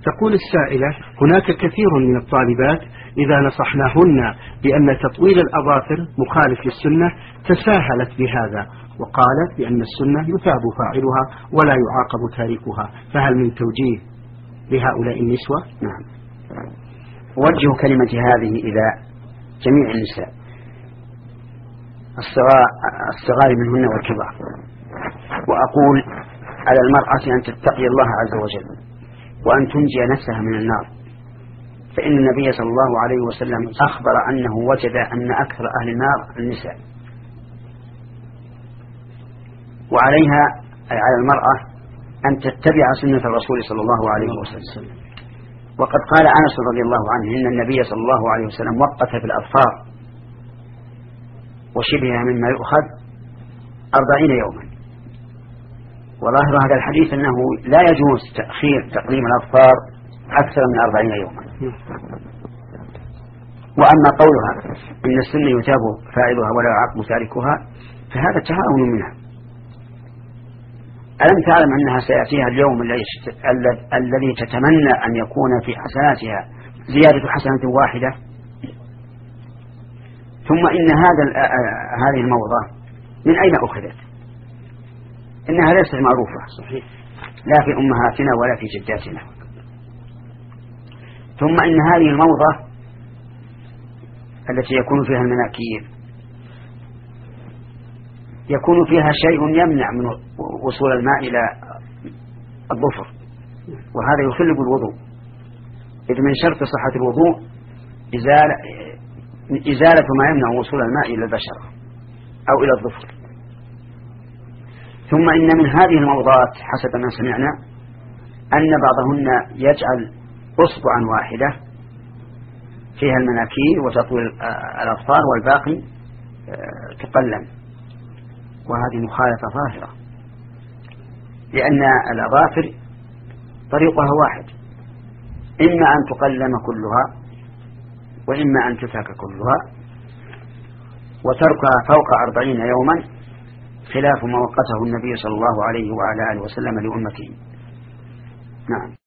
تقول السائلة: هناك كثير من الطالبات إذا نصحناهن بأن تطويل الأظافر مخالف للسنة تساهلت بهذا، وقالت بأن السنة يثاب فاعلها ولا يعاقب تاركها، فهل من توجيه لهؤلاء النسوة؟ نعم، أوجه كلمة هذه إلى جميع النساء الصغار منهن والكبار، وأقول على المرأة أن تتقي الله عز وجل وأن تنجي نفسها من النار، فإن النبي صلى الله عليه وسلم أخبر أنه وجد أن أكثر أهل النار النساء، وعليها أي على المرأة أن تتبع سنة الرسول صلى الله عليه وسلم. وقد قال أنس رضي الله عنه إن النبي صلى الله عليه وسلم وقت في الأظفار وشبهها مما يؤخذ 40 يوما، وظاهر هذا الحديث أنه لا يجوز تأخير تقليم الأظفار أكثر من 40 يوما. وأما قولها إن السنة يثاب فاعلها ولا يعاقب تاركها فهذا تهاون منها. ألم تعلم أنها سيأتيها اليوم الذي تتمنى أن يكون في حسناتها زيادة حسنة واحدة؟ ثم إن هذه الموضة من أين أخذت؟ إنها ليست معروفة صحيح لا في أمهاتنا ولا في جداتنا. ثم إن هذه الموضة التي يكون فيها المناكير يكون فيها شيء يمنع من وصول الماء إلى الظفر، وهذا يخل بالوضوء، إذ من شرط صحة الوضوء إزالة ما يمنع وصول الماء إلى البشرة أو إلى الظفر. ثم إن من هذه الموضات حسب ما سمعنا أن بعضهن يجعل أصبعا واحدة فيها المناكير وتطويل الأظفار والباقي تقلم، وهذه مخالفة ظاهرة، لأن الأظافر طريقها واحد، إما أن تقلم كلها وإما أن تفك كلها، وتركها فوق 40 يوما خلاف ما وقته النبي صلى الله عليه وعلى آله وسلم لأمته. نعم.